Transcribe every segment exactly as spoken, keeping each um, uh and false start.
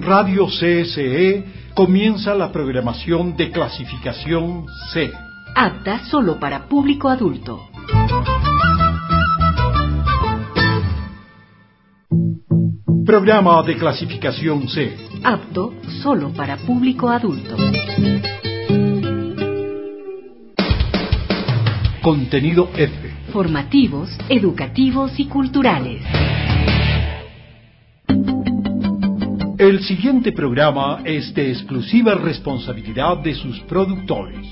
En Radio C S E comienza la programación de clasificación C. Apta solo para público adulto. Programa de clasificación C. Apto solo para público adulto. Contenido F. Formativos, educativos y culturales. El siguiente programa es de exclusiva responsabilidad de sus productores.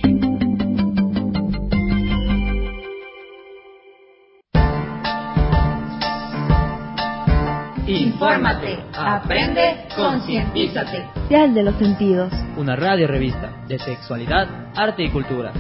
Infórmate, aprende, concientízate. Dial de los Sentidos. Una radio revista de sexualidad, arte y cultura.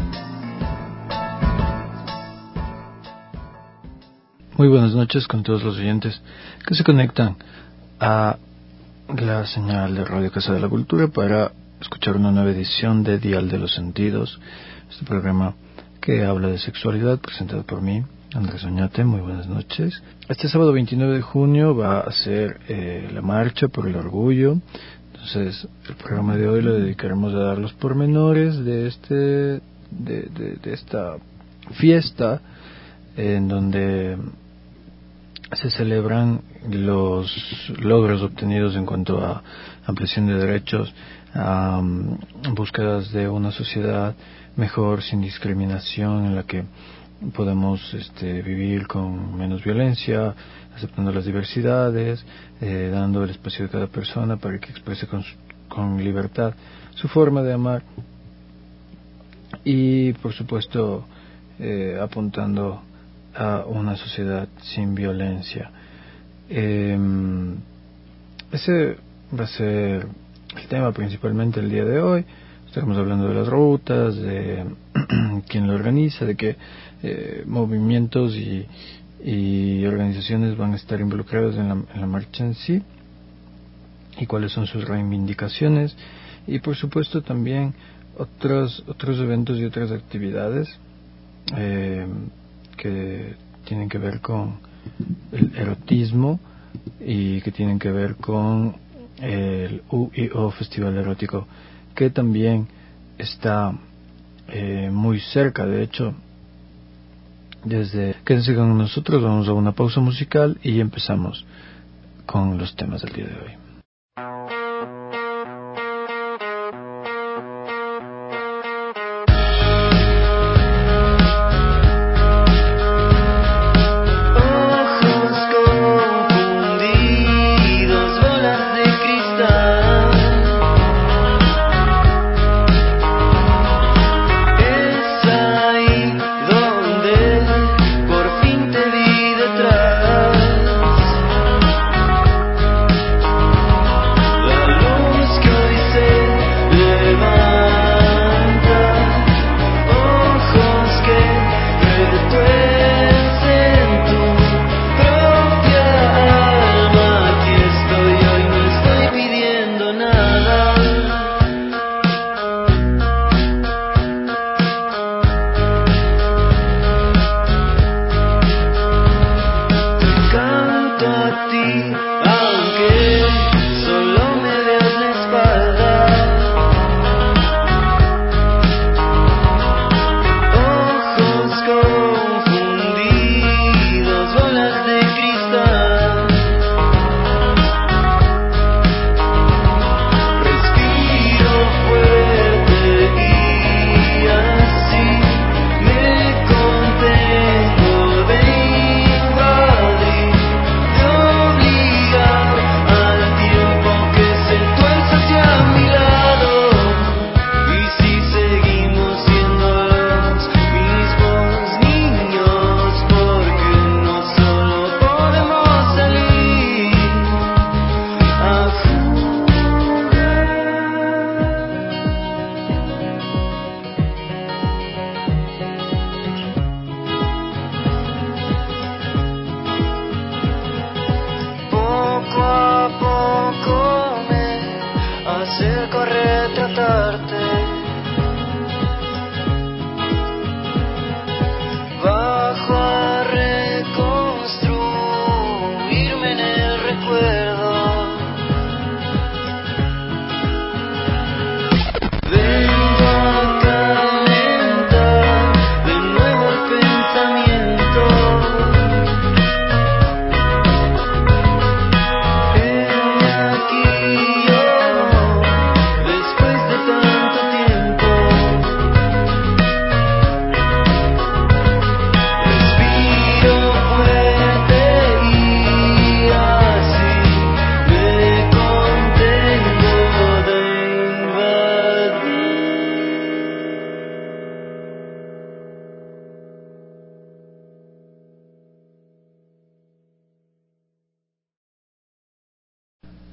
Muy buenas noches con todos los oyentes que se conectan a la señal de Radio Casa de la Cultura para escuchar una nueva edición de Dial de los Sentidos, este programa que habla de sexualidad, presentado por mí, Andrés Oñate. Muy buenas noches. Este sábado veintinueve de junio va a ser eh, la marcha por el orgullo. Entonces el programa de hoy lo dedicaremos a dar los pormenores de este de, de, de esta fiesta en donde se celebran los logros obtenidos en cuanto a ampliación de derechos, a um, búsquedas de una sociedad mejor, sin discriminación, en la que podemos este, vivir con menos violencia, aceptando las diversidades, eh, dando el espacio de cada persona para que exprese con, su, con libertad su forma de amar y, por supuesto, eh, apuntando a una sociedad sin violencia. Eh, ese va a ser el tema principalmente el día de hoy. Estaremos hablando de las rutas, de quién lo organiza, de qué eh, movimientos y, y organizaciones van a estar involucrados en la, en la marcha en sí y cuáles son sus reivindicaciones, y por supuesto también otros otros eventos y otras actividades eh, que tienen que ver con el erotismo y que tienen que ver con el U I O Festival Erótico, que también está eh, muy cerca. De hecho, desde quédense con nosotros, vamos a una pausa musical y empezamos con los temas del día de hoy. Por fin te vi detrás.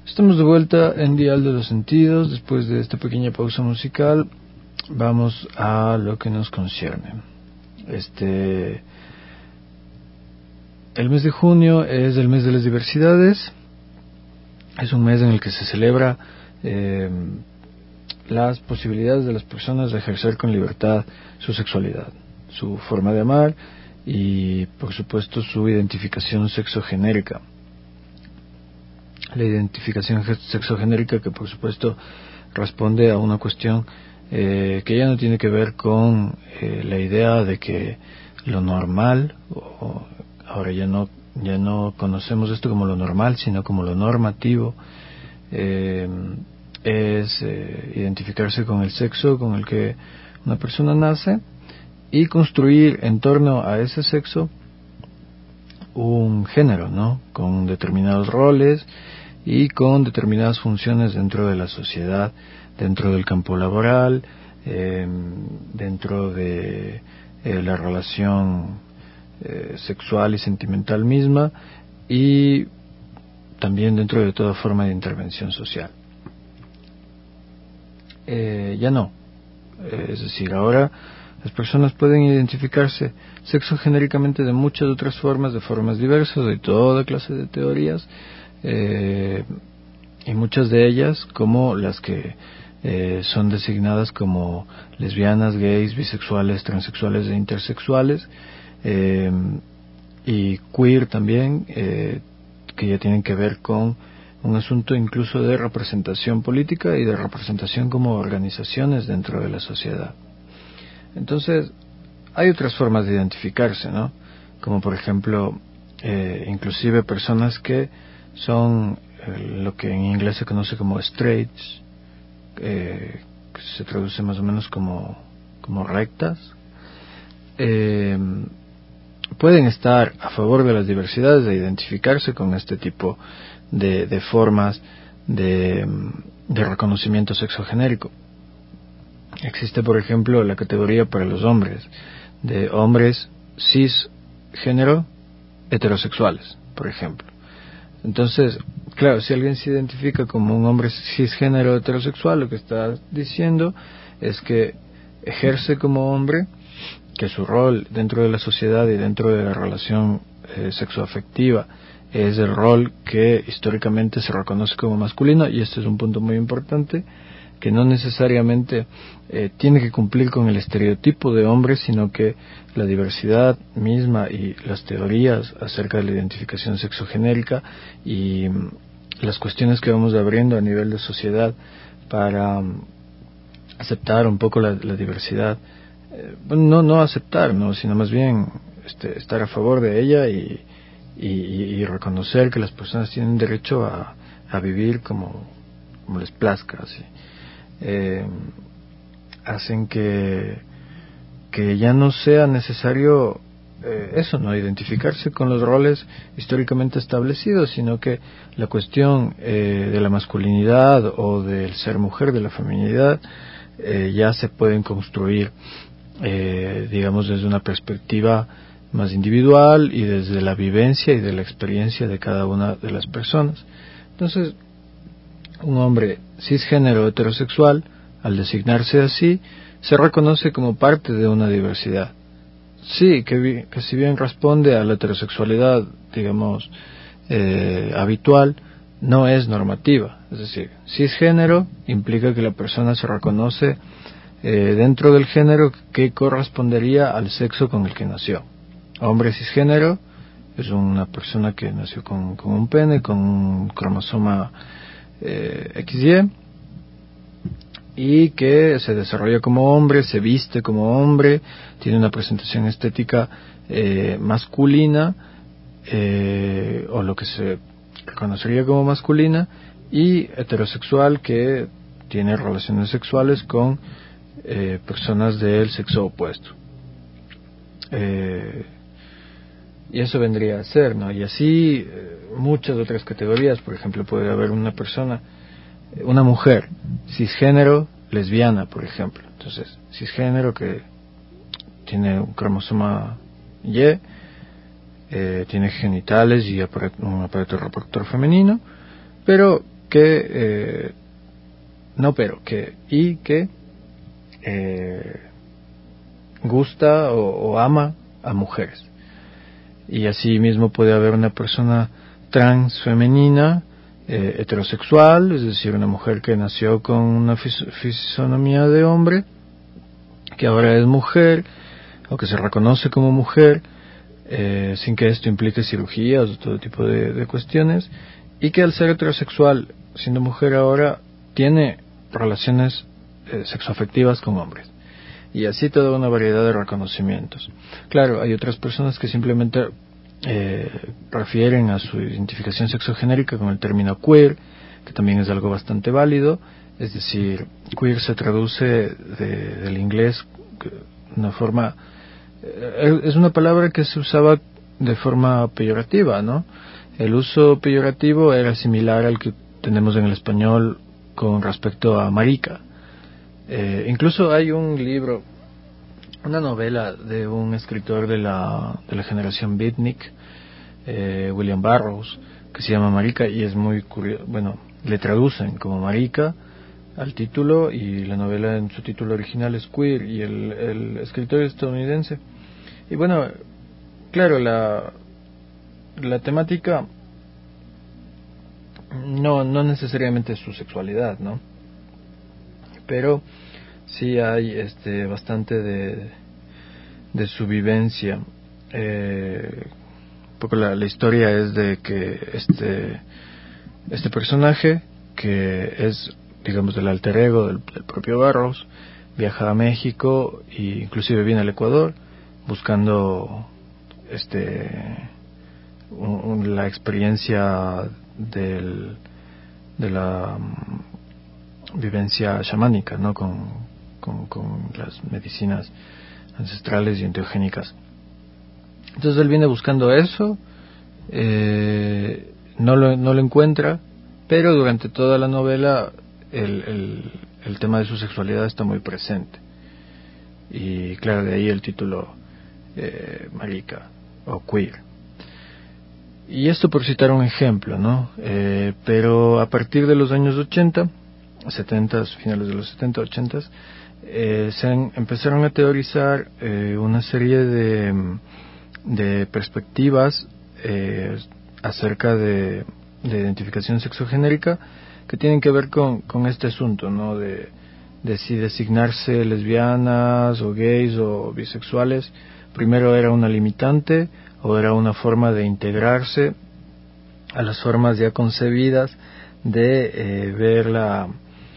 Estamos de vuelta en Dial de los Sentidos. Después de esta pequeña pausa musical, vamos a lo que nos concierne. Este, el mes de junio es el mes de las diversidades. Es un mes en el que se celebra eh, las posibilidades de las personas de ejercer con libertad su sexualidad, su forma de amar y, por supuesto, su identificación sexogenérica. La identificación sexogenérica que, por supuesto, responde a una cuestión eh, que ya no tiene que ver con eh, la idea de que lo normal, o ahora ya no ya no conocemos esto como lo normal, sino como lo normativo, eh, es eh, identificarse con el sexo con el que una persona nace y construir en torno a ese sexo un género, ¿no? Con determinados roles y con determinadas funciones dentro de la sociedad, dentro del campo laboral, eh, dentro de eh, la relación eh, sexual y sentimental misma, y también dentro de toda forma de intervención social. Eh, ya no, eh, es decir, ahora las personas pueden identificarse sexogenéricamente de muchas otras formas, de formas diversas, de toda clase de teorías, eh, y muchas de ellas como las que eh, son designadas como lesbianas, gays, bisexuales, transexuales e intersexuales, eh, y queer también, eh, que ya tienen que ver con un asunto incluso de representación política y de representación como organizaciones dentro de la sociedad. Entonces, hay otras formas de identificarse, ¿no? Como por ejemplo, eh, inclusive personas que son eh, lo que en inglés se conoce como straights, eh, que se traduce más o menos como, como rectas, eh, pueden estar a favor de las diversidades, de identificarse con este tipo de, de formas de, de reconocimiento sexogenérico. Existe, por ejemplo, la categoría para los hombres, de hombres cisgénero heterosexuales, por ejemplo. Entonces, claro, si alguien se identifica como un hombre cisgénero heterosexual, lo que está diciendo es que ejerce como hombre, que su rol dentro de la sociedad y dentro de la relación eh, sexoafectiva es el rol que históricamente se reconoce como masculino, y este es un punto muy importante, que no necesariamente eh, tiene que cumplir con el estereotipo de hombre, sino que la diversidad misma y las teorías acerca de la identificación sexogenérica y mm, las cuestiones que vamos abriendo a nivel de sociedad para mm, aceptar un poco la, la diversidad, eh, bueno, no no aceptar, no, sino más bien este, estar a favor de ella y, y, y reconocer que las personas tienen derecho a, a vivir como, como les plazca, así. Eh, hacen que que ya no sea necesario eh, eso, no identificarse con los roles históricamente establecidos, sino que la cuestión eh, de la masculinidad o del ser mujer, de la feminidad, eh, ya se pueden construir eh, digamos desde una perspectiva más individual y desde la vivencia y de la experiencia de cada una de las personas. Entonces, un hombre cisgénero heterosexual, al designarse así, se reconoce como parte de una diversidad. Sí, que, que si bien responde a la heterosexualidad, digamos, eh, habitual, no es normativa. Es decir, cisgénero implica que la persona se reconoce eh, dentro del género que correspondería al sexo con el que nació. Hombre cisgénero es una persona que nació con, con un pene, con un cromosoma Eh, equis ye, y que se desarrolla como hombre, se viste como hombre, tiene una presentación estética eh, masculina, eh, o lo que se reconocería como masculina, y heterosexual, que tiene relaciones sexuales con eh, personas del sexo opuesto. Eh, y eso vendría a ser, ¿no? Y así eh, muchas otras categorías. Por ejemplo, puede haber una persona, una mujer cisgénero lesbiana, por ejemplo. Entonces, cisgénero que tiene un cromosoma Y, eh, tiene genitales y aparato, un aparato reproductor femenino, pero que, eh, no pero, que, y que eh, gusta o, o ama a mujeres. Y así mismo puede haber una persona trans femenina, eh, heterosexual, es decir, una mujer que nació con una fis- fisonomía de hombre, que ahora es mujer, o que se reconoce como mujer, eh, sin que esto implique cirugías o todo tipo de, de cuestiones, y que al ser heterosexual, siendo mujer ahora, tiene relaciones eh, sexoafectivas con hombres. Y así toda una variedad de reconocimientos. Claro, hay otras personas que simplemente eh, refieren a su identificación sexogenérica con el término queer, que también es algo bastante válido. Es decir, queer se traduce de, del inglés de una forma, eh, es una palabra que se usaba de forma peyorativa, ¿no? El uso peyorativo era similar al que tenemos en el español con respecto a marica. Eh, incluso hay un libro, una novela de un escritor de la, de la generación beatnik, eh, William Burroughs, que se llama Marica, y es muy curioso. Bueno, le traducen como Marica al título, y la novela en su título original es Queer, y el, el escritor es estadounidense. Y bueno, claro, la, la temática no, no necesariamente es su sexualidad, ¿no? Pero sí hay este bastante de, de su vivencia. Eh, un poco la, la historia es de que este este personaje, que es, digamos, del alter ego del, del propio Burroughs, viaja a México e inclusive viene al Ecuador buscando este un, un, la experiencia del, de la vivencia chamánica, ¿no? Con, con, con las medicinas ancestrales y enteogénicas. Entonces él viene buscando eso, eh, no lo, no lo encuentra, pero durante toda la novela el, el, el tema de su sexualidad está muy presente. Y claro, de ahí el título eh, marica o queer. Y esto por citar un ejemplo, ¿no? Eh, pero a partir de los años ochenta, setenta, finales de los setenta, ochenta, eh, se han, empezaron a teorizar eh, una serie de, de perspectivas eh, acerca de, de identificación sexogenérica que tienen que ver con, con este asunto, ¿no? De, de si designarse lesbianas o gays o bisexuales primero era una limitante o era una forma de integrarse a las formas ya concebidas de eh, ver la,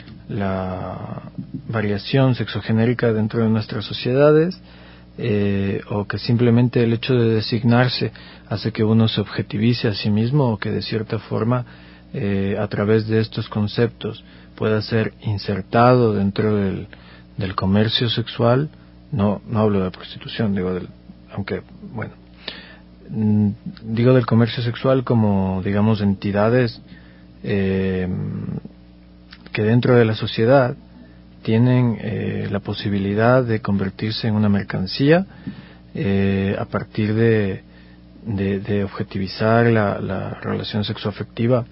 la variación sexogenérica dentro de nuestras sociedades, eh, o que simplemente el hecho de designarse hace que uno se objetivice a sí mismo, o que de cierta forma eh, a través de estos conceptos pueda ser insertado dentro del, del comercio sexual. No, no hablo de prostitución, digo del, aunque bueno, digo del comercio sexual como, digamos, entidades eh, que dentro de la sociedad tienen eh, la posibilidad de convertirse en una mercancía eh, a partir de, de, de objetivizar la, la relación sexoafectiva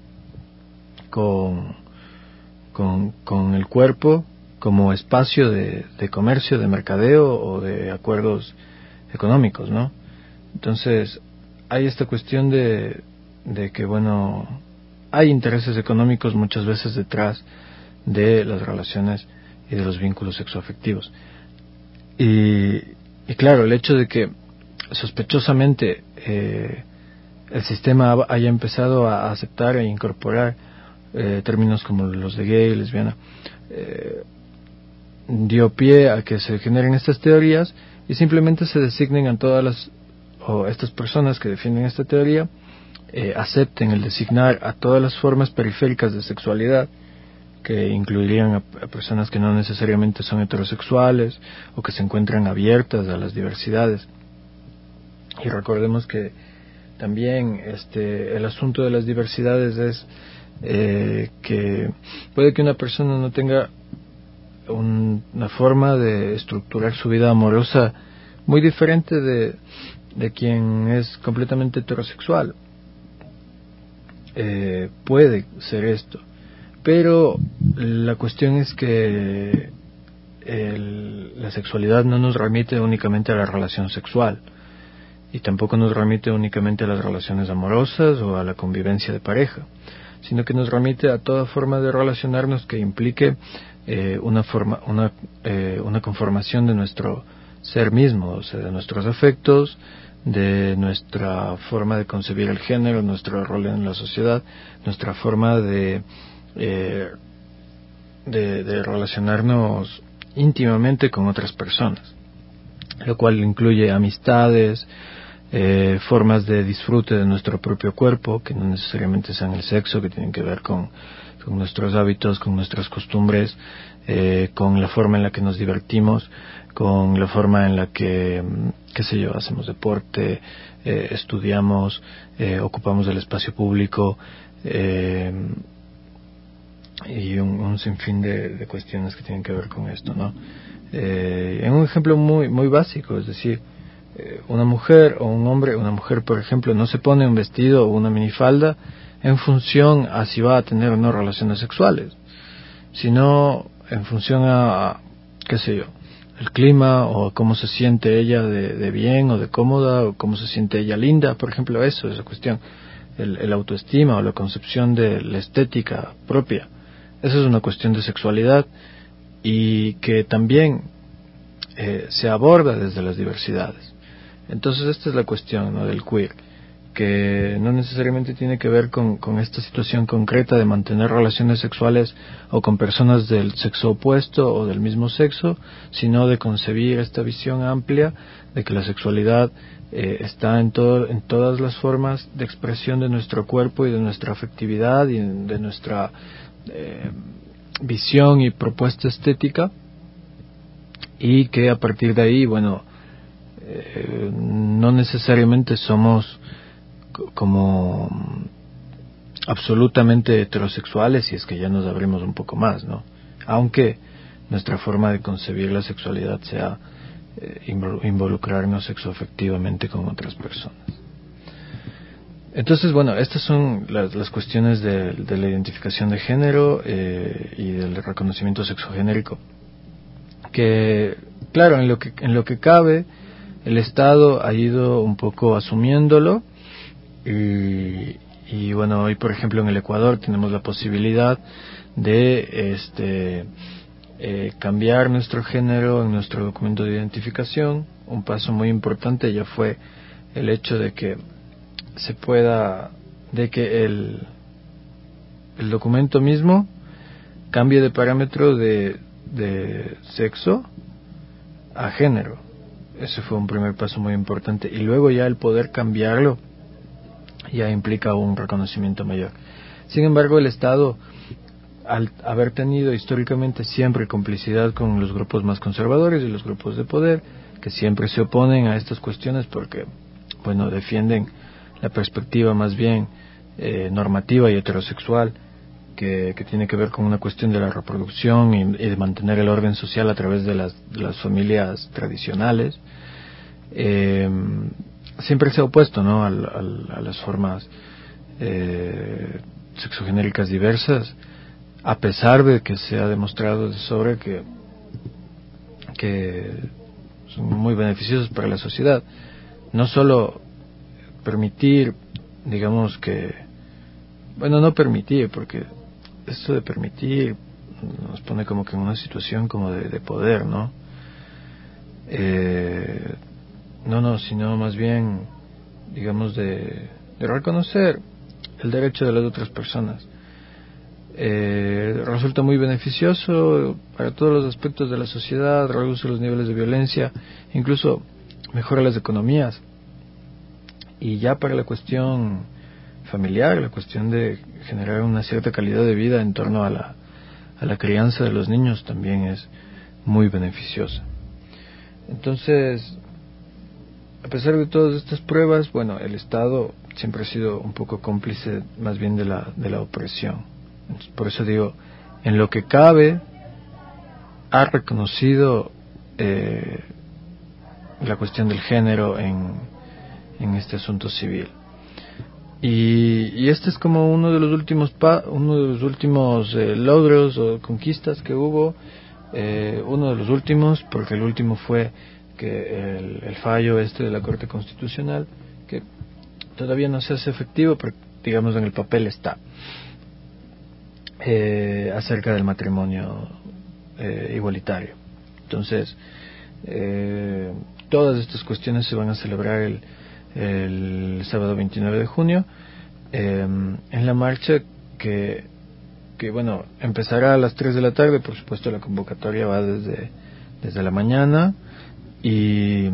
con, con, con el cuerpo como espacio de, de comercio, de mercadeo o de acuerdos económicos, ¿no? Entonces hay esta cuestión de, de que, bueno, hay intereses económicos muchas veces detrás de las relaciones y de los vínculos sexoafectivos. Y, y claro, el hecho de que sospechosamente eh, el sistema haya empezado a aceptar e incorporar eh, términos como los de gay, lesbiana, eh, dio pie a que se generen estas teorías y simplemente se designen a todas las, o estas personas que defienden esta teoría, eh, acepten el designar a todas las formas periféricas de sexualidad, que incluirían a, a personas que no necesariamente son heterosexuales o que se encuentran abiertas a las diversidades. Y recordemos que también este el asunto de las diversidades es eh, que puede que una persona no tenga un, una forma de estructurar su vida amorosa muy diferente de, de quien es completamente heterosexual. eh, puede ser esto, pero la cuestión es que el, la sexualidad no nos remite únicamente a la relación sexual y tampoco nos remite únicamente a las relaciones amorosas o a la convivencia de pareja, sino que nos remite a toda forma de relacionarnos que implique eh, una forma, una, eh, una conformación de nuestro ser mismo, o sea, de nuestros afectos, de nuestra forma de concebir el género, nuestro rol en la sociedad, nuestra forma de, eh, de, de relacionarnos íntimamente con otras personas, lo cual incluye amistades, eh, formas de disfrute de nuestro propio cuerpo, que no necesariamente sean el sexo, que tienen que ver con, con nuestros hábitos, con nuestras costumbres, eh, con la forma en la que nos divertimos, con la forma en la que, qué sé yo, hacemos deporte, eh, estudiamos, eh, ocupamos el espacio público, eh, y un, un sinfín de, de cuestiones que tienen que ver con esto, ¿no? Eh, en un ejemplo muy muy básico, es decir, eh, una mujer o un hombre, una mujer por ejemplo, no se pone un vestido o una minifalda en función a si va a tener o no relaciones sexuales, sino en función a, qué sé yo, el clima o cómo se siente ella de, de bien o de cómoda o cómo se siente ella linda, por ejemplo, eso es la cuestión, el, el autoestima o la concepción de la estética propia. Esa es una cuestión de sexualidad y que también eh, se aborda desde las diversidades. Entonces esta es la cuestión, ¿no?, del queer, que no necesariamente tiene que ver con, con esta situación concreta de mantener relaciones sexuales o con personas del sexo opuesto o del mismo sexo, sino de concebir esta visión amplia de que la sexualidad eh, está en, todo, en todas las formas de expresión de nuestro cuerpo y de nuestra afectividad y de nuestra eh, visión y propuesta estética, y que a partir de ahí, bueno, eh, no necesariamente somos como absolutamente heterosexuales, si es que ya nos abrimos un poco más, ¿no? Aunque nuestra forma de concebir la sexualidad sea eh, involucrarnos sexoafectivamente con otras personas. Entonces, bueno, estas son las, las cuestiones de, de la identificación de género eh, y del reconocimiento sexogenérico, que, claro, en lo que en lo que cabe, el Estado ha ido un poco asumiéndolo. Y, y bueno, hoy por ejemplo en el Ecuador tenemos la posibilidad de este eh, cambiar nuestro género en nuestro documento de identificación. Un paso muy importante ya fue el hecho de que se pueda, de que el, el documento mismo cambie de parámetro de, de sexo a género. Ese fue un primer paso muy importante, y luego ya el poder cambiarlo ya implica un reconocimiento mayor. Sin embargo, el Estado, al haber tenido históricamente siempre complicidad con los grupos más conservadores y los grupos de poder, que siempre se oponen a estas cuestiones porque, bueno, defienden la perspectiva más bien eh, normativa y heterosexual, que, que tiene que ver con una cuestión de la reproducción y, y de mantener el orden social a través de las, de las familias tradicionales. Eh, siempre se ha opuesto, ¿no?, al, al, a las formas eh, sexogenéricas diversas, a pesar de que se ha demostrado de sobra que, que son muy beneficiosos para la sociedad. No solo permitir, digamos que, bueno, no permitir, porque esto de permitir nos pone como que en una situación como de, de poder, ¿no? Eh, no, no, sino más bien, digamos, de, de reconocer el derecho de las otras personas. Eh, resulta muy beneficioso para todos los aspectos de la sociedad, reduce los niveles de violencia, incluso mejora las economías. Y ya para la cuestión familiar, la cuestión de generar una cierta calidad de vida en torno a la, a la crianza de los niños también es muy beneficiosa. Entonces, a pesar de todas estas pruebas, bueno, el Estado siempre ha sido un poco cómplice más bien de la, de la opresión. Entonces, por eso digo, en lo que cabe, ha reconocido eh, la cuestión del género en, en este asunto civil. Y, y este es como uno de los últimos pa, uno de los últimos eh, logros o conquistas que hubo, eh, uno de los últimos, porque el último fue que el, el fallo este de la Corte Constitucional, que todavía no se hace efectivo, pero digamos en el papel está, eh, acerca del matrimonio eh, igualitario. Entonces, eh, todas estas cuestiones se van a celebrar el el sábado veintinueve de junio, eh, en la marcha que, que, bueno, empezará a las tres de la tarde. Por supuesto, la convocatoria va desde, desde la mañana y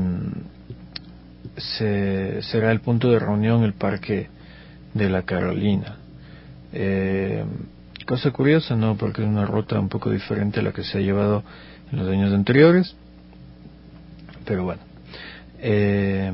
se, será el punto de reunión el Parque de la Carolina. Eh, cosa curiosa, ¿no? Porque es una ruta un poco diferente a la que se ha llevado en los años anteriores, pero bueno. Eh,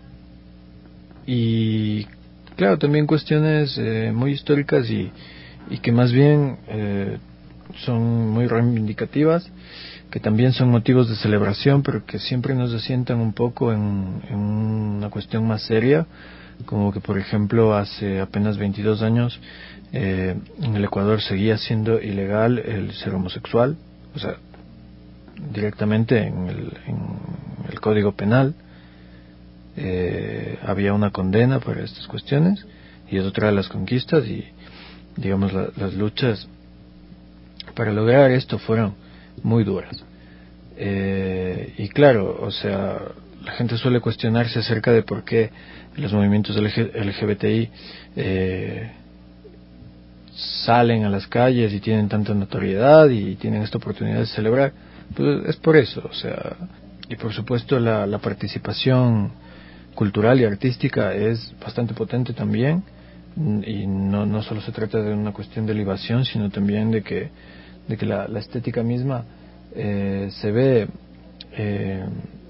y claro, también cuestiones eh, muy históricas y, y que más bien eh, son muy reivindicativas, que también son motivos de celebración, pero que siempre nos asientan un poco en, en una cuestión más seria, como que por ejemplo hace apenas veintidós años eh, en el Ecuador seguía siendo ilegal el ser homosexual, o sea, directamente en el, en el Código Penal. Eh, había una condena para estas cuestiones y es otra de las conquistas, y digamos la, las luchas para lograr esto fueron muy duras, eh, y claro, o sea, la gente suele cuestionarse acerca de por qué los movimientos L G B T I eh, salen a las calles y tienen tanta notoriedad y tienen esta oportunidad de celebrar. Pues es por eso, o sea, y por supuesto la, la participación cultural y artística es bastante potente también, y no, no solo se trata de una cuestión de libación, sino también de que, de que la, la estética misma eh, se ve eh,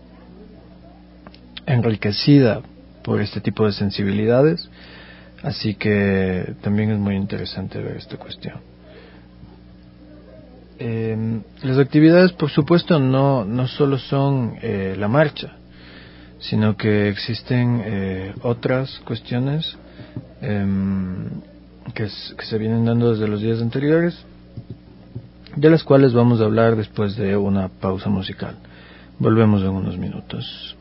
enriquecida por este tipo de sensibilidades, así que también es muy interesante ver esta cuestión. Eh, las actividades, por supuesto, no, no solo son eh, la marcha, sino que existen eh, otras cuestiones eh, que, es, que se vienen dando desde los días anteriores, de las cuales vamos a hablar después de una pausa musical. Volvemos en unos minutos.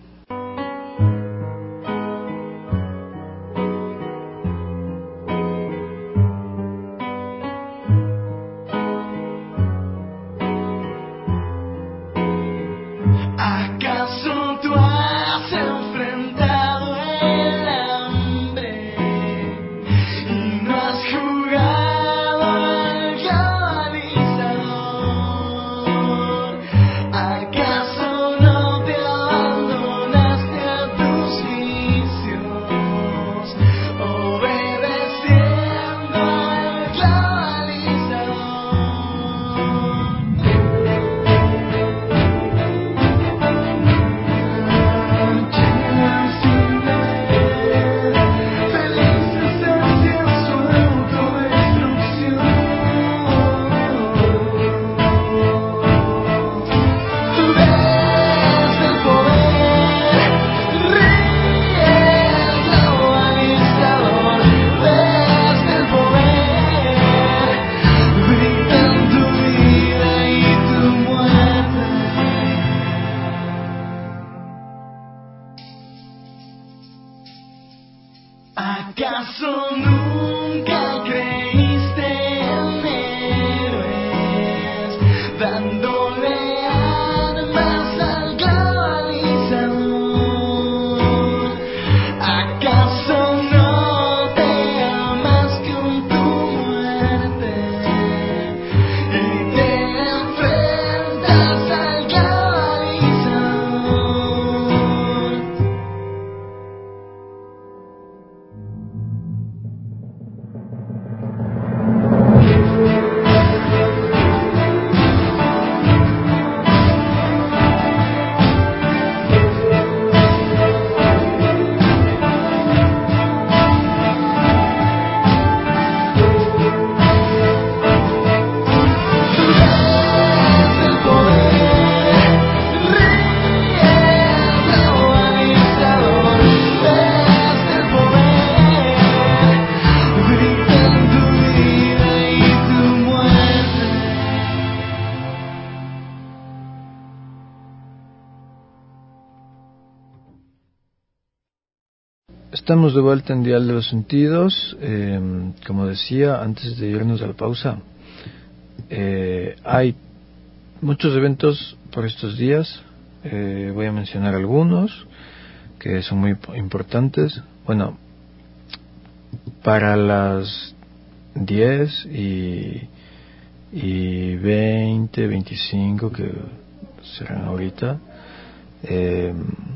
estamos de vuelta en Dial de los Sentidos. Eh, como decía, antes de irnos a la pausa, eh, hay muchos eventos por estos días. Eh, voy a mencionar algunos que son muy importantes. Bueno, para las diez y, y veinte, veinticinco que serán ahorita, eh,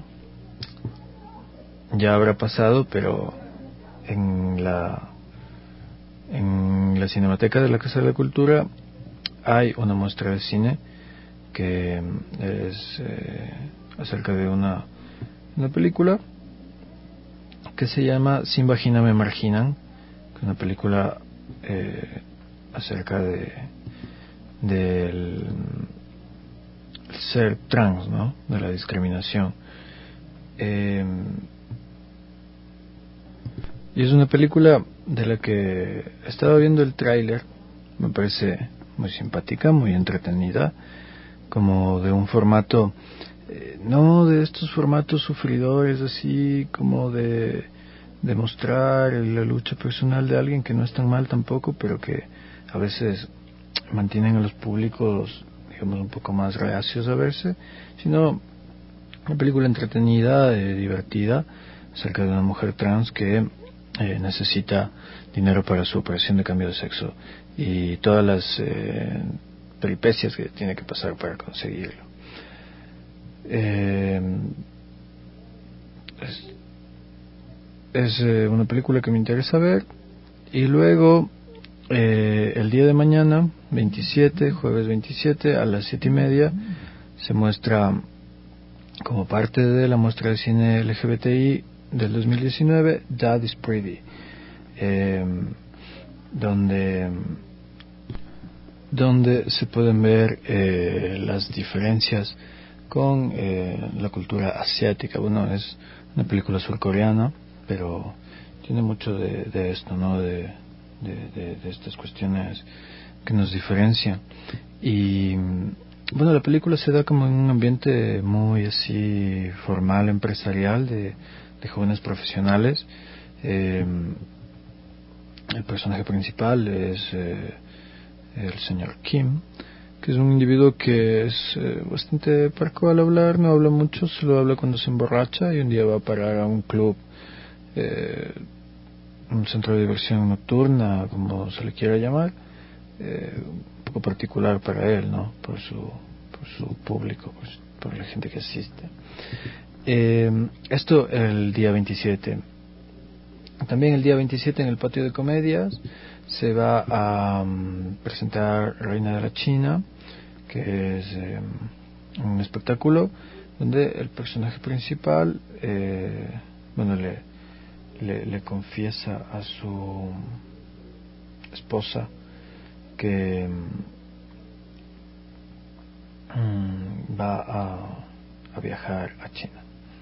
ya habrá pasado, pero en la en la Cinemateca de la Casa de la Cultura hay una muestra de cine que es eh, acerca de una una película que se llama Sin Vagina Me Marginan, que es una película eh, acerca de del ser trans, ¿no? De la discriminación. Eh, y es una película de la que estaba viendo el tráiler, me parece muy simpática, muy entretenida, como de un formato, eh, no de estos formatos sufridores, así como de, de mostrar la lucha personal de alguien, que no es tan mal tampoco, pero que a veces mantienen a los públicos, digamos, un poco más reacios a verse, sino una película entretenida, eh, divertida, acerca de una mujer trans que eh, necesita dinero para su operación de cambio de sexo y todas las eh, peripecias que tiene que pasar para conseguirlo. Eh, es es eh, una película que me interesa ver. Y luego eh, el día de mañana, veintisiete, jueves veintisiete, a las siete y media, se muestra como parte de la muestra de cine L G B T I del dos mil diecinueve, Dad is Pretty, eh, donde donde se pueden ver eh, las diferencias con eh, la cultura asiática. Bueno, es una película surcoreana, pero tiene mucho de, de esto, ¿no? De, de, de, de estas cuestiones que nos diferencian. Y bueno, la película se da como en un ambiente muy así formal, empresarial, de, de jóvenes profesionales. Eh, el personaje principal es eh, el señor Kim, que es un individuo que es eh, bastante parco al hablar, no habla mucho, solo habla cuando se emborracha, y un día va a parar a un club, eh, un centro de diversión nocturna, como se le quiera llamar, eh, un poco particular para él, ¿no? Por su, por su público, por, su, por la gente que asiste. Eh, esto el día veintisiete. También el día veintisiete en el Patio de Comedias se va a um, presentar Reina de la China, que es eh, un espectáculo donde el personaje principal, eh, bueno, le, le, le confiesa a su esposa que um, va a, a viajar a China.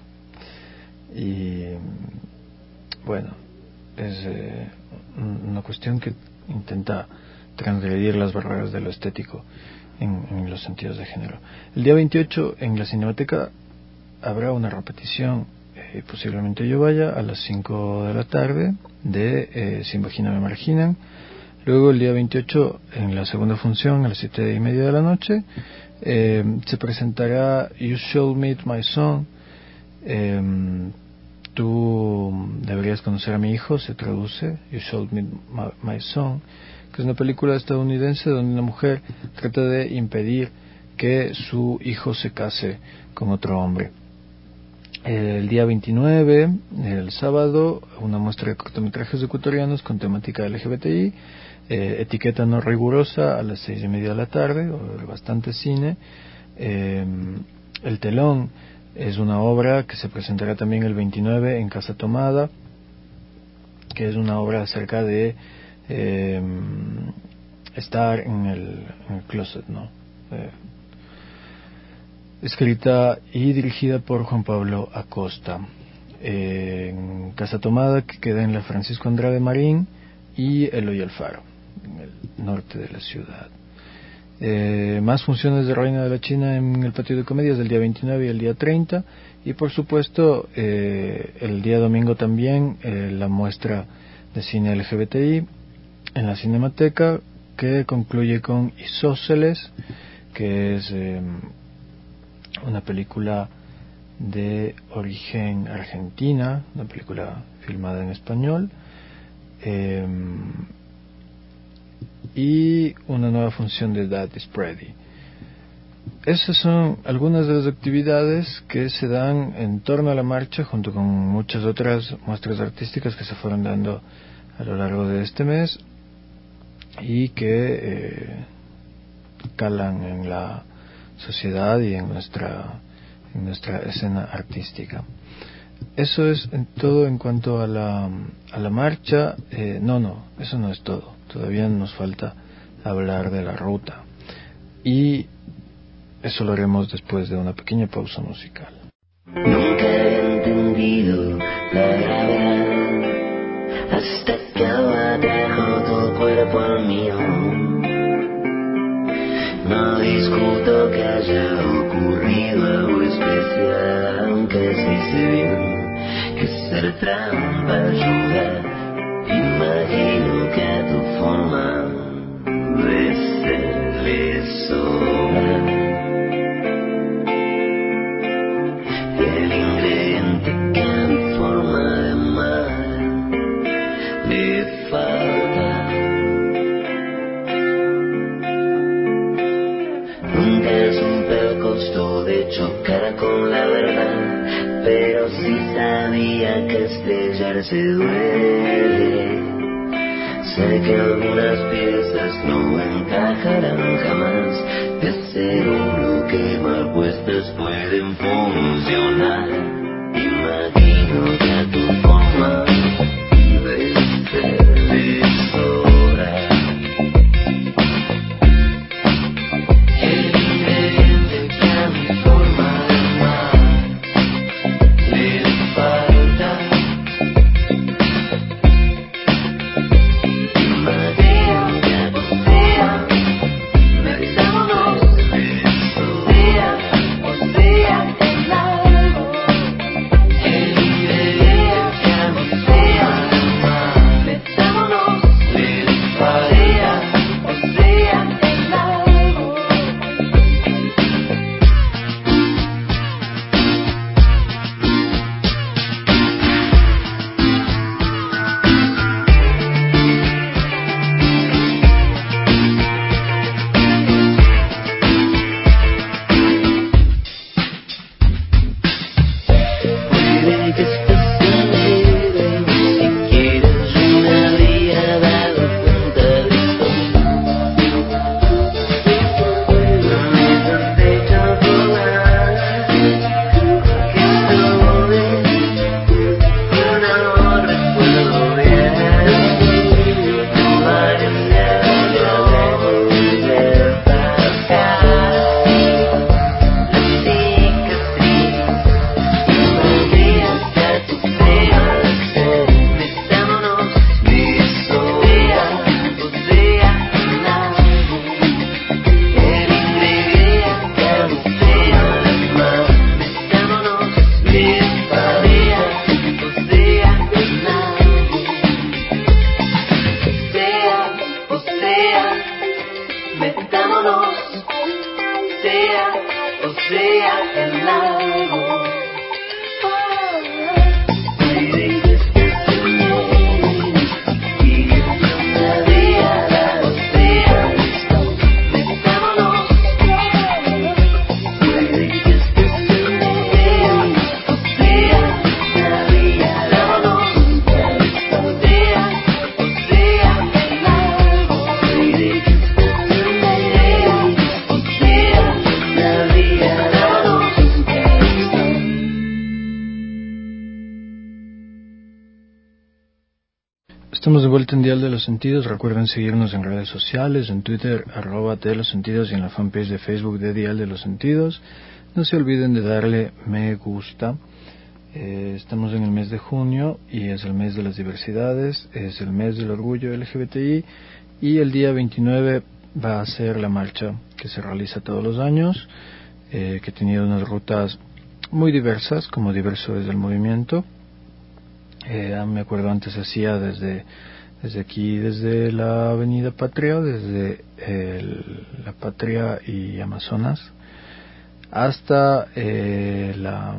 Y bueno, es eh, una cuestión que intenta transgredir las barreras de lo estético en, en los sentidos de género. El día veintiocho en la Cinemateca habrá una repetición, eh, posiblemente yo vaya, a las cinco de la tarde, de eh, Sin Vagina Me Marginan. Luego el día veintiocho, en la segunda función, a las siete y media de la noche, eh, se presentará You Should Meet My Son. eh, Tú deberías conocer a mi hijo, se traduce, You Should Meet My, My Son, que es una película estadounidense donde una mujer trata de impedir que su hijo se case con otro hombre. El día veintinueve, el sábado, una muestra de cortometrajes ecuatorianos con temática L G B T I, eh, etiqueta no rigurosa, a las seis y media de la tarde, bastante cine. Eh, el telón es una obra que se presentará también el veintinueve en Casa Tomada, que es una obra acerca de eh, estar en el, en el closet, ¿no? Eh, escrita y dirigida por Juan Pablo Acosta. Eh, en Casa Tomada, que queda en la Francisco Andrade Marín y Eloy Alfaro, en el norte de la ciudad. Eh, más funciones de Reina de la China en el Patio de Comedias del día veintinueve y el día treinta, Y por supuesto, eh, el día domingo también eh, la muestra de cine L G B T I en la Cinemateca, que concluye con Isósceles, que es eh, una película de origen argentina, una película filmada en español, eh, y una nueva función de That is Pretty. Esas son algunas de las actividades que se dan en torno a la marcha, junto con muchas otras muestras artísticas que se fueron dando a lo largo de este mes y que eh, calan en la sociedad y en nuestra en nuestra escena artística. Eso es en todo en cuanto a la a la marcha. Eh, no, no, eso no es todo. Todavía nos falta hablar de la ruta y eso lo haremos después de una pequeña pausa musical. Nunca he entendido la gravedad hasta que ahora dejo tu cuerpo al mío. No discuto que haya ocurrido algo especial, aunque sí sé bien que ser trampa ayuda. Imagino que tu forma de ser le sobra el ingrediente que a mi forma de amar le falta. Nunca supe el costo de chocar con la verdad, pero sí sabía que estrellarse duele. Sé que algunas piezas no encajarán jamás, de seguro que mal puestas pueden funcionar. Imagino que a tu forma de ser le sobra el ingrediente que a mi forma de amar le falta. Imagino que a tu sea, metámonos, sea, o sea, en algo. El ingrediente que a mi sea de amar, metámonos, sea, o sea, en algo. Puede que estés alegre, si quieres yo me habría dado cuenta de esto. No me has hecho volar, que estuvo bien, pero no recuerdo bien. No parecía yo volver para acá. La cicatriz, imagino que a tu sea de ser, metámonos, sea, o sea, en algo. El ingrediente que a mi sea de amar, metámonos, sea, o sea, en algo. Sea, o sea, metámonos, sea, o sea, en algo. Puede que estés soñando y que yo me había dado sea de esto. Metámonos. Puede que estés soñando, o sea, me había dado sea de esto. Sea, o sea, en algo. Puede que estés soñando, o sea, me había dado sea de esto. Estamos de vuelta en Dial de los Sentidos. Recuerden seguirnos en redes sociales, en Twitter, arroba de los sentidos, y en la fanpage de Facebook de Dial de los Sentidos. No se olviden de darle me gusta. Eh, estamos en el mes de junio y es el mes de las diversidades, es el mes del orgullo L G B T I, y el día veintinueve va a ser la marcha que se realiza todos los años, eh, que ha tenido unas rutas muy diversas, como diverso es el movimiento. Eh, me acuerdo antes hacía desde desde aquí, desde la Avenida Patria, desde el, la Patria y Amazonas, hasta eh, la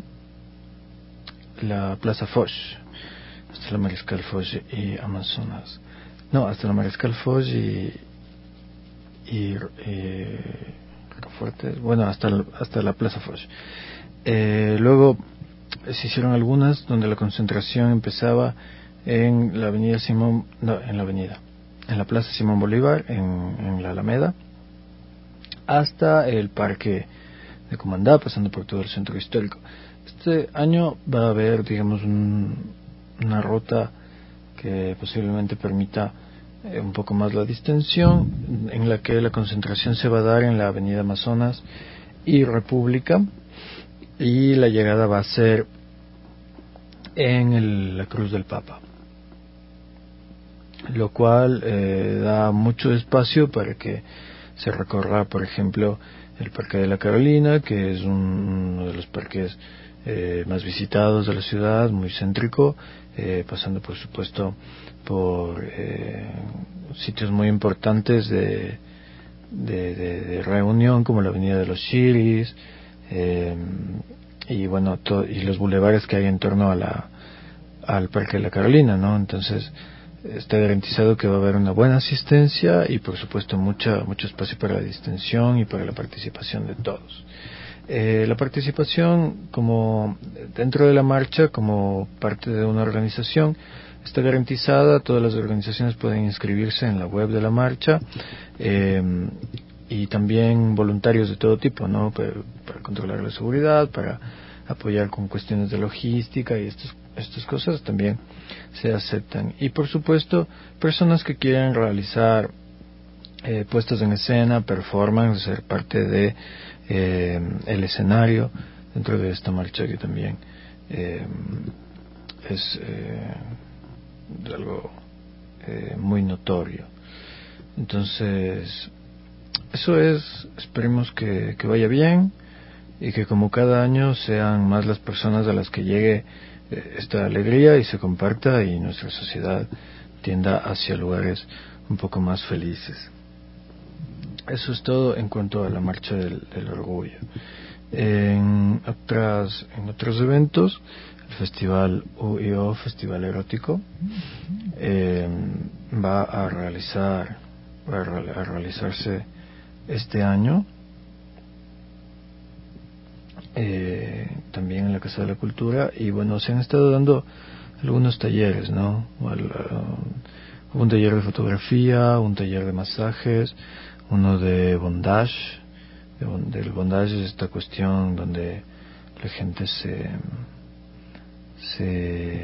la Plaza Foch, hasta la Mariscal Foch y Amazonas. No, hasta la Mariscal Foch y y, y Fuertes, bueno, hasta la, hasta la Plaza Foch. Eh, luego se hicieron algunas donde la concentración empezaba en la Avenida Simón, no, en la Avenida, en la Plaza Simón Bolívar, en, en la Alameda, hasta el Parque de Comandá, pasando por todo el centro histórico. Este año va a haber, digamos, un, una ruta que posiblemente permita eh, un poco más la distensión, en la que la concentración se va a dar en la Avenida Amazonas y República, y la llegada va a ser en el, la Cruz del Papa, lo cual eh, da mucho espacio para que se recorra, por ejemplo, el Parque de la Carolina, que es un, uno de los parques eh, más visitados de la ciudad, muy céntrico, eh, pasando por supuesto por eh, sitios muy importantes de, de, de, de reunión, como la Avenida de los Chiris, eh, y bueno, to, y los bulevares que hay en torno a la al Parque de la Carolina, ¿no? Entonces está garantizado que va a haber una buena asistencia y por supuesto mucha mucho espacio para la distensión y para la participación de todos. Eh, la participación como dentro de la marcha, como parte de una organización, está garantizada. Todas las organizaciones pueden inscribirse en la web de la marcha, eh, y también voluntarios de todo tipo, ¿no? Para, para controlar la seguridad, para apoyar con cuestiones de logística y estos estas cosas también se aceptan. Y por supuesto, personas que quieren realizar eh, puestos en escena, performance, ser parte de eh, el escenario dentro de esta marcha, que también eh, es eh, algo eh, muy notorio. Entonces, eso es, esperemos que, que vaya bien y que como cada año sean más las personas a las que llegue esta alegría y se comparta y nuestra sociedad tienda hacia lugares un poco más felices. Eso es todo en cuanto a la marcha del, del orgullo. En otras, en otros eventos, el Festival U I O, Festival Erótico, eh, va a realizar, va a realizarse este año. Eh, también en la Casa de la Cultura, y bueno, se han estado dando algunos talleres, ¿no? Un taller de fotografía, un taller de masajes, uno de bondage. Del bondage es esta cuestión donde la gente se se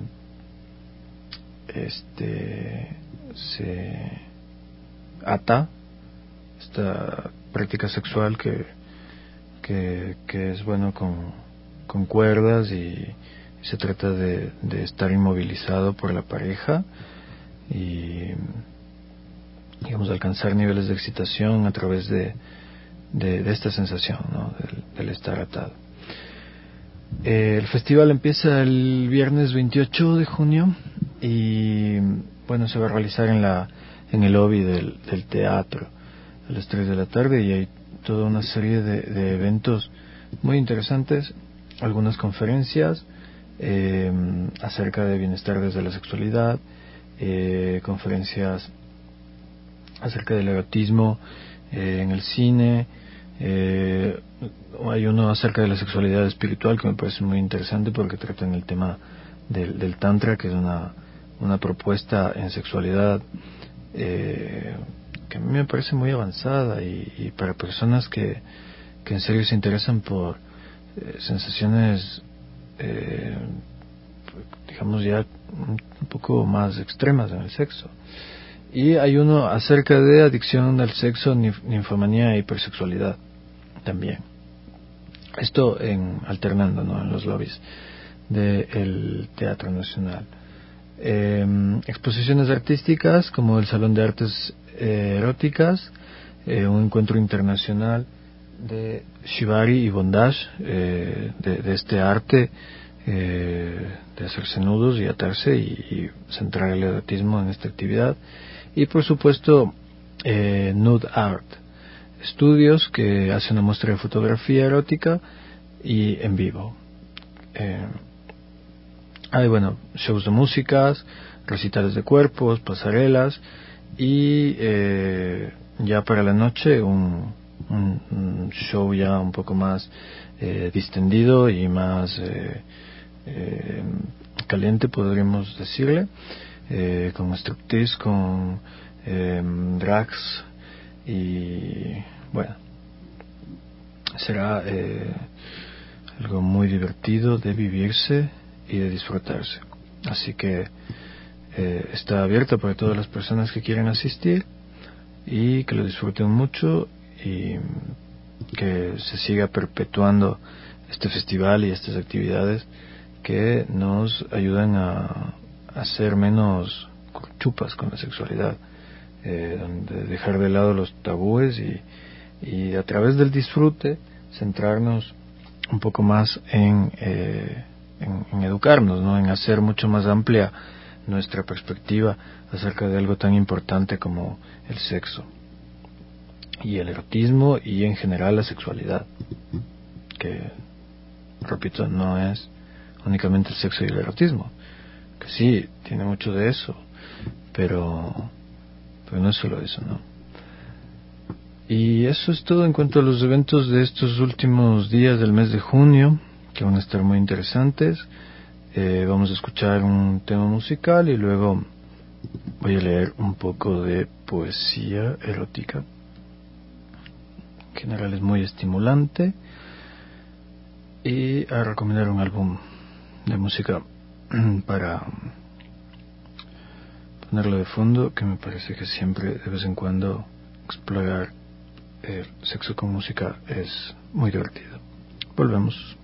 este se ata, esta práctica sexual que Que, que es bueno con, con cuerdas, y, y se trata de, de estar inmovilizado por la pareja y, digamos, alcanzar niveles de excitación a través de, de, de esta sensación, ¿no? del, del estar atado. Eh, el festival empieza el viernes veintiocho de junio y bueno, se va a realizar en la en el lobby del, del teatro a las tres de la tarde, y hay toda una serie de, de eventos muy interesantes, algunas conferencias eh, acerca de bienestar desde la sexualidad, eh, conferencias acerca del erotismo eh, en el cine, eh, hay uno acerca de la sexualidad espiritual que me parece muy interesante porque trata en el tema del, del tantra, que es una, una propuesta en sexualidad eh, que a mí me parece muy avanzada, y, y para personas que, que en serio se interesan por eh, sensaciones eh, digamos ya un, un poco más extremas en el sexo. Y hay uno acerca de adicción al sexo, ninf, ninfomanía e hipersexualidad también. Esto en alternando, ¿no?, en los lobbies del Teatro Nacional. Eh, exposiciones artísticas como el Salón de Artes eh, Eróticas, eh, un encuentro internacional de shibari y bondage, eh, de, de este arte eh, de hacerse nudos y atarse y, y centrar el erotismo en esta actividad. Y por supuesto eh, nude art, estudios que hacen una muestra de fotografía erótica y en vivo. Eh, hay bueno shows de músicas, recitales de cuerpos, pasarelas y eh, ya para la noche un, un, un show ya un poco más eh, distendido y más eh, eh, caliente, podríamos decirle, eh, con striptease, con eh, drags y bueno, será eh, algo muy divertido de vivirse y de disfrutarse. Así que eh, está abierto para todas las personas que quieran asistir y que lo disfruten mucho y que se siga perpetuando este festival y estas actividades que nos ayudan a, a ser menos chupas con la sexualidad, eh, donde dejar de lado los tabúes y, y a través del disfrute centrarnos un poco más en, eh, en, en educarnos, ¿no? En hacer mucho más amplia nuestra perspectiva acerca de algo tan importante como el sexo y el erotismo y en general la sexualidad, que repito, no es únicamente el sexo y el erotismo, que sí, tiene mucho de eso, pero, pero no es solo eso, ¿no? Y eso es todo en cuanto a los eventos de estos últimos días del mes de junio, que van a estar muy interesantes. Eh, vamos a escuchar un tema musical y luego voy a leer un poco de poesía erótica. En general es muy estimulante. Y a recomendar un álbum de música para ponerlo de fondo, que me parece que siempre de vez en cuando explorar el sexo con música es muy divertido. Volvemos.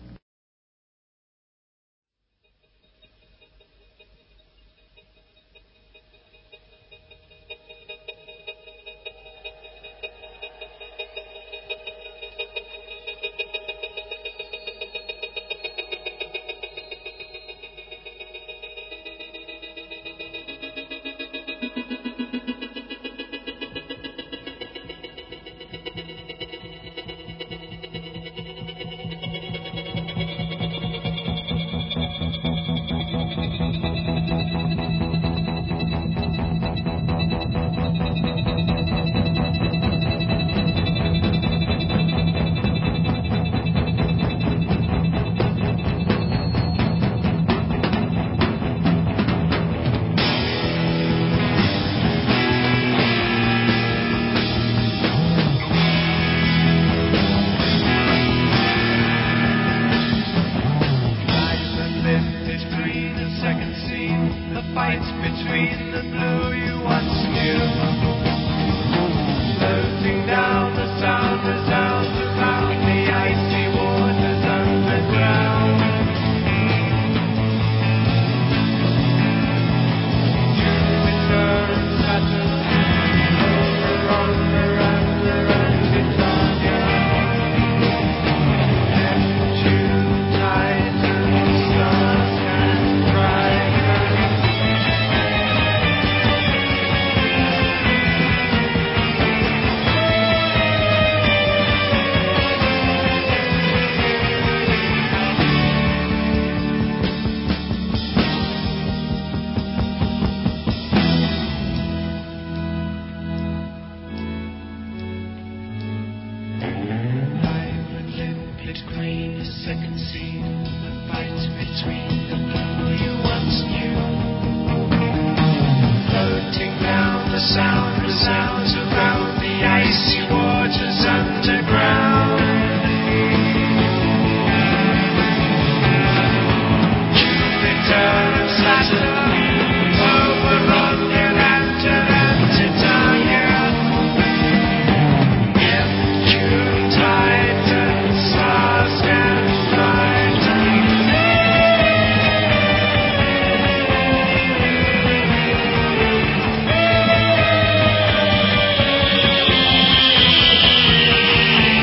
Thank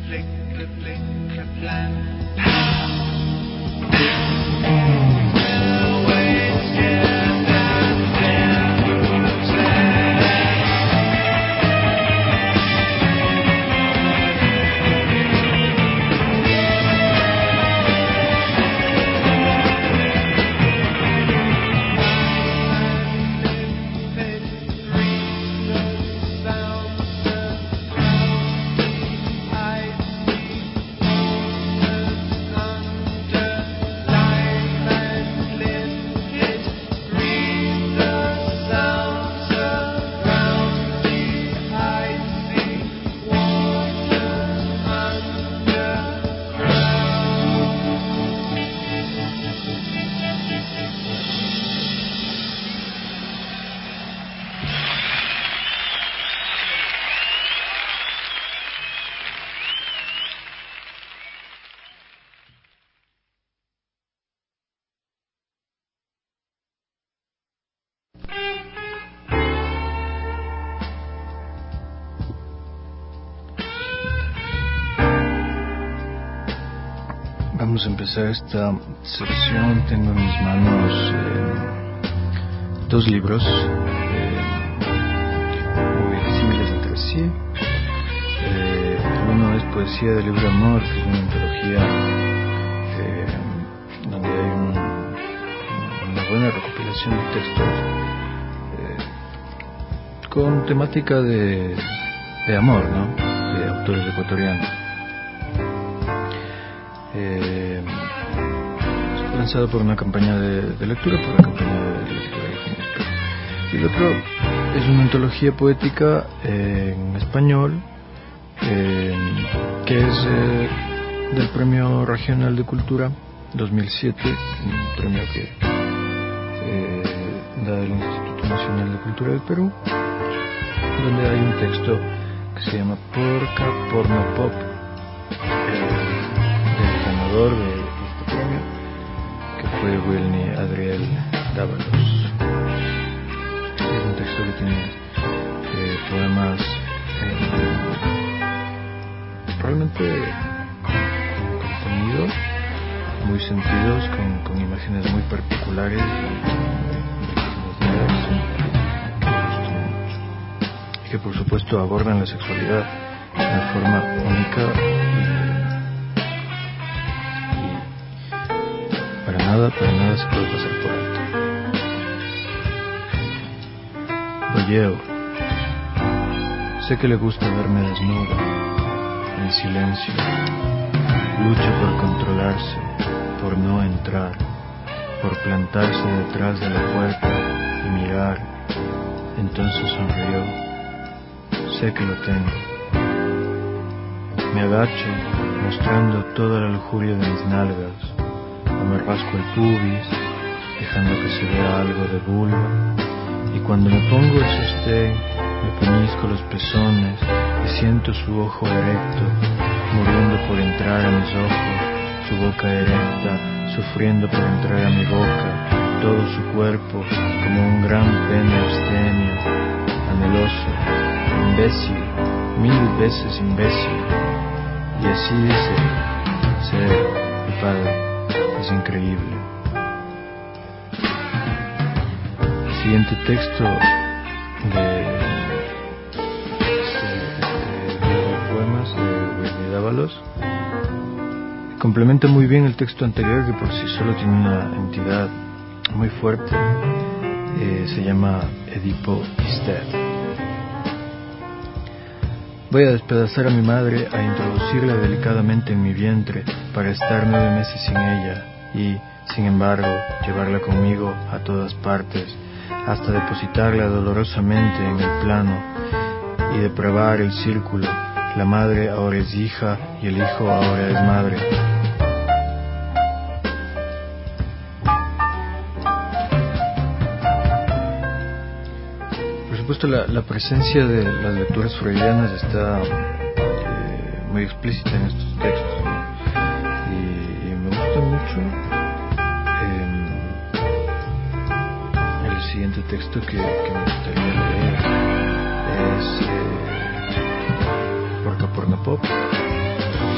Vamos a empezar esta sección. Tengo en mis manos eh, dos libros eh, muy similares entre sí. Eh, el uno es Poesía del Libre Amor, que es una antología eh, donde hay un, una buena recopilación de textos eh, con temática de, de amor, ¿no? De autores ecuatorianos. Eh, fue lanzado por una campaña de, de lectura, por la campaña de lectura de Ginebra. Y el otro es una antología poética eh, en español, eh, que es eh, del Premio Regional de Cultura dos mil siete, un premio que eh, da el Instituto Nacional de Cultura del Perú, donde hay un texto que se llama Porca Porno Pop, eh, de este premio, que fue Wilny Adriel Dávalos. Es un texto que tiene eh, poemas eh, realmente contenidos, muy sentidos, con, con imágenes muy particulares y que me gustan mucho, y que por supuesto abordan la sexualidad de una forma única. Para nada, para nada se puede pasar por alto. Boyeo. Sé que le gusta verme desnuda, en silencio. Lucha por controlarse, por no entrar, por plantarse detrás de la puerta y mirar. Entonces sonrió. Sé que lo tengo. Me agacho, mostrando toda la lujuria de mis nalgas. Me rasco el pubis, dejando que se vea algo de vulva, y cuando me pongo el sostén, me pellizco los pezones y siento su ojo erecto, muriendo por entrar a mis ojos, su boca erecta, sufriendo por entrar a mi boca, todo su cuerpo como un gran pene abstemio, anheloso, imbécil, mil veces imbécil, y así dice, ser mi padre. Es increíble. El siguiente texto de, de, de, de poemas de Wilny Dávalos complementa muy bien el texto anterior, que por sí solo tiene una entidad muy fuerte. Eh, se llama Edipo is Dead. Voy a despedazar a mi madre, a introducirla delicadamente en mi vientre para estar nueve meses sin ella y, sin embargo, llevarla conmigo a todas partes hasta depositarla dolorosamente en el plano y depravar el círculo. La madre ahora es hija y el hijo ahora es madre. Por supuesto, la, la presencia de las lecturas freudianas está eh, muy explícita en estos textos, ¿no? y, y me gusta mucho eh, el siguiente texto que, que me gustaría leer es eh, Porca Porno Pop,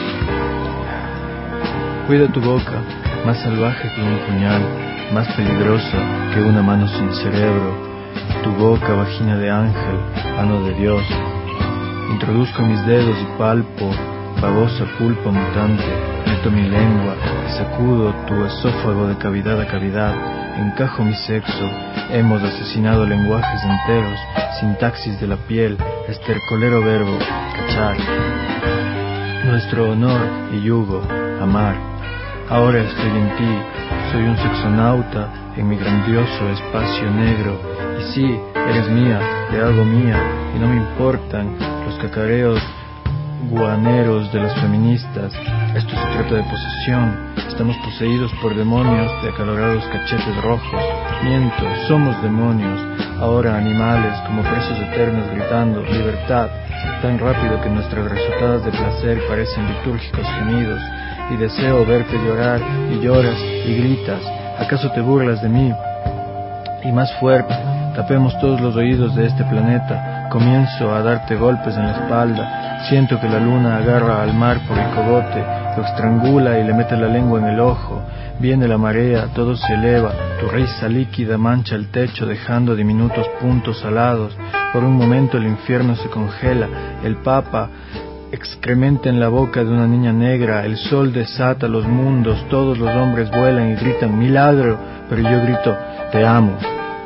Cuida tu boca, más salvaje que un puñal, más peligrosa que una mano sin cerebro. Tu boca, vagina de ángel, ano de Dios. Introduzco mis dedos y palpo, babosa pulpa mutante. Meto mi lengua y sacudo tu esófago de cavidad a cavidad. Encajo mi sexo. Hemos asesinado lenguajes enteros, sintaxis de la piel, estercolero verbo, cachar. Nuestro honor y yugo, amar. Ahora estoy en ti, soy un sexonauta en mi grandioso espacio negro. Y sí, eres mía, te hago mía, y no me importan los cacareos guaneros de las feministas. Esto se trata de posesión. Estamos poseídos por demonios de acalorados cachetes rojos. Miento, somos demonios, ahora animales, como presos eternos gritando libertad, tan rápido que nuestras risotadas de placer parecen litúrgicos gemidos. Y deseo verte llorar, y lloras, y gritas. ¿Acaso te burlas de mí? Y más fuerte, tapemos todos los oídos de este planeta. Comienzo a darte golpes en la espalda. Siento que la luna agarra al mar por el cogote, lo estrangula y le mete la lengua en el ojo. Viene la marea, todo se eleva, tu risa líquida mancha el techo dejando diminutos puntos salados. Por un momento el infierno se congela, el papa excrementa en la boca de una niña negra, el sol desata los mundos, todos los hombres vuelan y gritan milagro, pero yo grito te amo.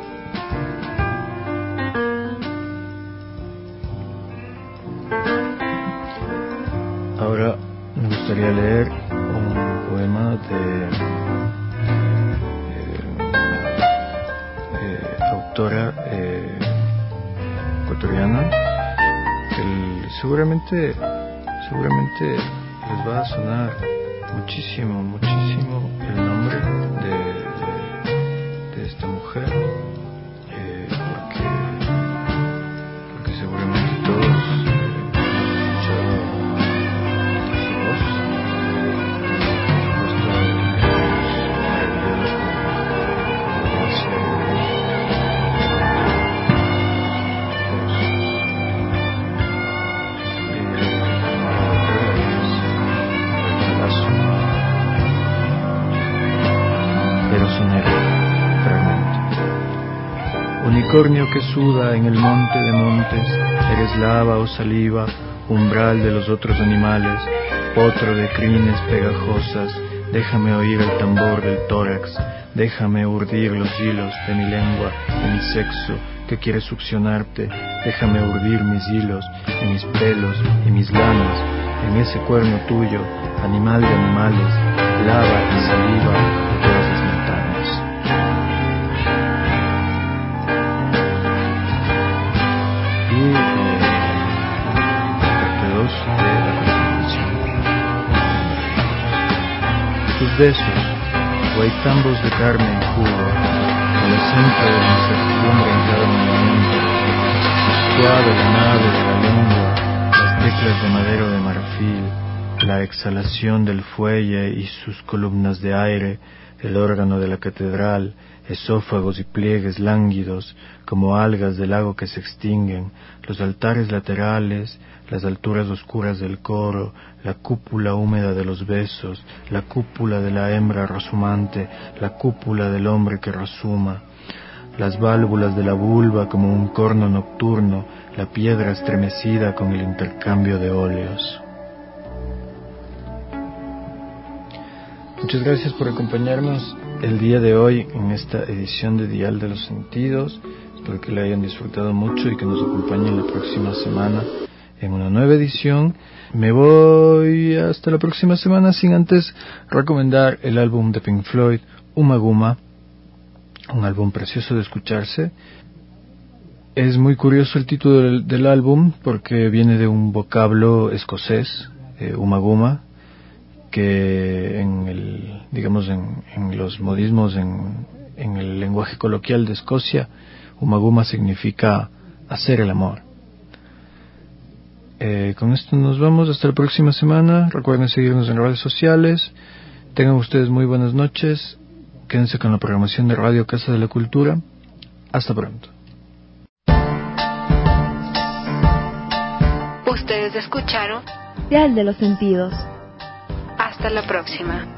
Ahora me gustaría leer un poema de eh, eh, autora eh, ecuatoriana. El, seguramente, seguramente les va a sonar muchísimo, muchísimo el nombre de, de, de esta mujer, eh, porque, porque seguramente todos unicornio que suda en el monte de montes, eres lava o saliva, umbral de los otros animales, potro de crines pegajosas, déjame oír el tambor del tórax, déjame urdir los hilos de mi lengua, de mi sexo, que quiere succionarte, déjame urdir mis hilos, y mis pelos, y mis lanas, en ese cuerno tuyo, animal de animales, lava y saliva de todas las montañas. Y eh, parte dos de la contemplación. Tus besos, guaitambos de carne en jugo, con la cinta de la incertidumbre en cada movimiento, suave la nave de la lengua, las teclas de madero de marfil, la exhalación del fuelle y sus columnas de aire, el órgano de la catedral, esófagos y pliegues lánguidos, como algas del lago que se extinguen, los altares laterales, las alturas oscuras del coro, la cúpula húmeda de los besos, la cúpula de la hembra rasumante, la cúpula del hombre que rasuma, las válvulas de la vulva como un corno nocturno, la piedra estremecida con el intercambio de óleos. Muchas gracias por acompañarnos el día de hoy en esta edición de Dial de los Sentidos. Espero que la hayan disfrutado mucho y que nos acompañen la próxima semana en una nueva edición. Me voy hasta la próxima semana sin antes recomendar el álbum de Pink Floyd, Ummagumma, un álbum precioso de escucharse. Es muy curioso el título del, del álbum porque viene de un vocablo escocés, eh, Ummagumma, que en el, digamos, en, en los modismos, en, en el lenguaje coloquial de Escocia, Ummagumma significa hacer el amor. Eh, con esto nos vamos hasta la próxima semana. Recuerden seguirnos en redes sociales. Tengan ustedes muy buenas noches. Quédense con la programación de Radio Casa de la Cultura. Hasta pronto. Ustedes escucharon Dial de los Sentidos. Hasta la próxima.